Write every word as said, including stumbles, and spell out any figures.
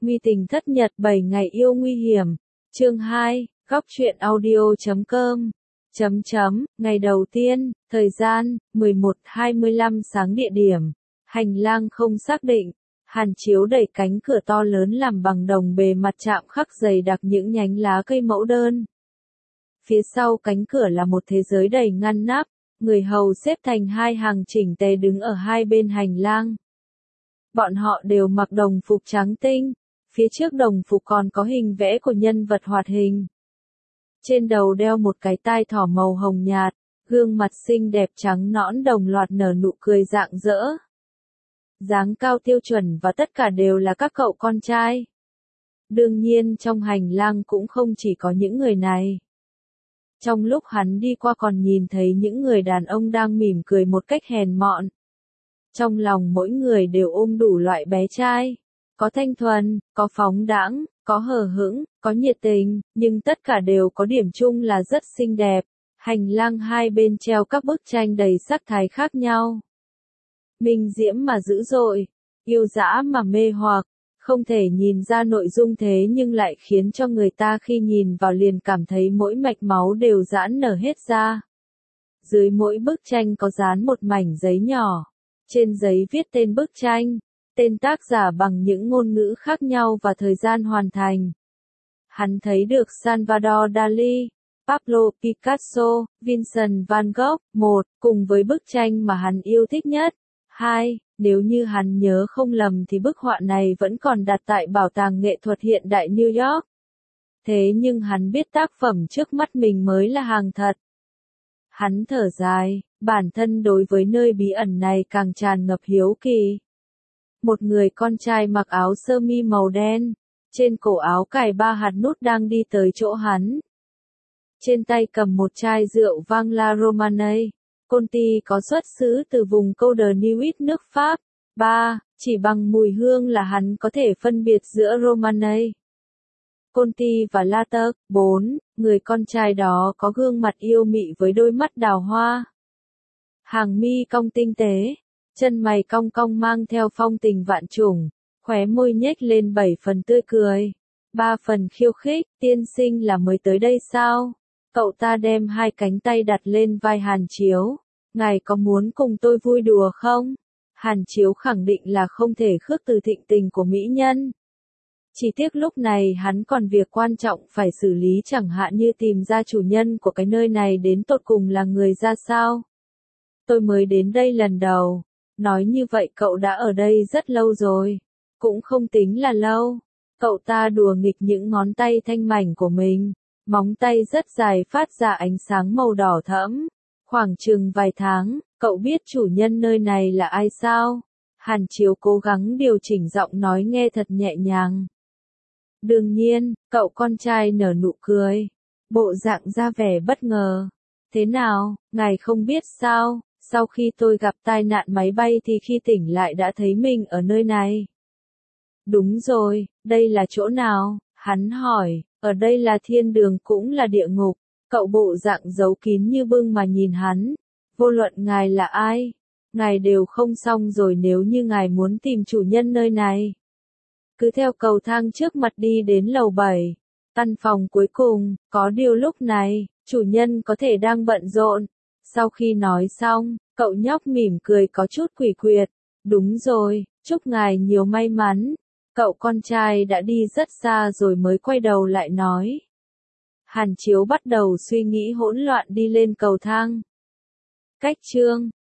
Nguy tình thất nhật bảy ngày yêu nguy hiểm. Chương hai, góc truyện audio chấm com. Chấm chấm, ngày đầu tiên, thời gian, mười một hai mươi lăm sáng địa điểm, hành lang không xác định, Hàn Chiếu đẩy cánh cửa to lớn làm bằng đồng bề mặt chạm khắc dày đặc những nhánh lá cây mẫu đơn. Phía sau cánh cửa là một thế giới đầy ngăn nắp, người hầu xếp thành hai hàng chỉnh tề đứng ở hai bên hành lang. Bọn họ đều mặc đồng phục trắng tinh, phía trước đồng phục còn có hình vẽ của nhân vật hoạt hình. Trên đầu đeo một cái tai thỏ màu hồng nhạt, gương mặt xinh đẹp trắng nõn đồng loạt nở nụ cười rạng rỡ. Dáng cao tiêu chuẩn và tất cả đều là các cậu con trai. Đương nhiên trong hành lang cũng không chỉ có những người này. Trong lúc hắn đi qua còn nhìn thấy những người đàn ông đang mỉm cười một cách hèn mọn. Trong lòng mỗi người đều ôm đủ loại bé trai. Có thanh thuần, có phóng đãng, có hờ hững, có nhiệt tình, nhưng tất cả đều có điểm chung là rất xinh đẹp. Hành lang hai bên treo các bức tranh đầy sắc thái khác nhau. Minh diễm mà dữ dội, yêu dã mà mê hoặc, không thể nhìn ra nội dung thế nhưng lại khiến cho người ta khi nhìn vào liền cảm thấy mỗi mạch máu đều giãn nở hết ra. Dưới mỗi bức tranh có dán một mảnh giấy nhỏ, trên giấy viết tên bức tranh, tên tác giả bằng những ngôn ngữ khác nhau và thời gian hoàn thành. Hắn thấy được Salvador Dali, Pablo Picasso, Vincent van Gogh, một, cùng với bức tranh mà hắn yêu thích nhất. Hai, nếu như hắn nhớ không lầm thì bức họa này vẫn còn đặt tại Bảo tàng nghệ thuật hiện đại New York. Thế nhưng hắn biết tác phẩm trước mắt mình mới là hàng thật. Hắn thở dài, bản thân đối với nơi bí ẩn này càng tràn ngập hiếu kỳ. Một người con trai mặc áo sơ mi màu đen, trên cổ áo cài ba hạt nút đang đi tới chỗ hắn. Trên tay cầm một chai rượu vang La Romanée. Conti có xuất xứ từ vùng Côte d'Ivoire nước Pháp. ba. Chỉ bằng mùi hương là hắn có thể phân biệt giữa Romanée, Conti và Latte. bốn. Người con trai đó có gương mặt yêu mị với đôi mắt đào hoa. Hàng mi cong tinh tế, chân mày cong cong mang theo phong tình vạn trùng, khóe môi nhếch lên bảy phần tươi cười, ba phần khiêu khích. Tiên sinh là mới tới đây sao? Cậu ta đem hai cánh tay đặt lên vai Hàn Chiếu. Ngài có muốn cùng tôi vui đùa không? Hàn Chiếu khẳng định là không thể khước từ thịnh tình của mỹ nhân. Chỉ tiếc lúc này hắn còn việc quan trọng phải xử lý, chẳng hạn như tìm ra chủ nhân của cái nơi này đến tột cùng là người ra sao. Tôi mới đến đây lần đầu. Nói như vậy cậu đã ở đây rất lâu rồi. Cũng không tính là lâu. Cậu ta đùa nghịch những ngón tay thanh mảnh của mình. Móng tay rất dài phát ra ánh sáng màu đỏ thẫm. Khoảng chừng vài tháng, cậu biết chủ nhân nơi này là ai sao? Hàn Chiếu cố gắng điều chỉnh giọng nói nghe thật nhẹ nhàng. Đương nhiên, cậu con trai nở nụ cười. Bộ dạng ra vẻ bất ngờ. Thế nào, ngài không biết sao? Sau khi tôi gặp tai nạn máy bay thì khi tỉnh lại đã thấy mình ở nơi này. Đúng rồi, đây là chỗ nào? Hắn hỏi, ở đây là thiên đường cũng là địa ngục. Cậu bộ dạng giấu kín như bưng mà nhìn hắn. Vô luận ngài là ai, ngài đều không xong rồi nếu như ngài muốn tìm chủ nhân nơi này. Cứ theo cầu thang trước mặt đi đến lầu bảy. Căn phòng cuối cùng, có điều lúc này, chủ nhân có thể đang bận rộn. Sau khi nói xong, cậu nhóc mỉm cười có chút quỷ quyệt. Đúng rồi, chúc ngài nhiều may mắn. Cậu con trai đã đi rất xa rồi mới quay đầu lại nói. Hàn Chiếu bắt đầu suy nghĩ hỗn loạn đi lên cầu thang. Cách chương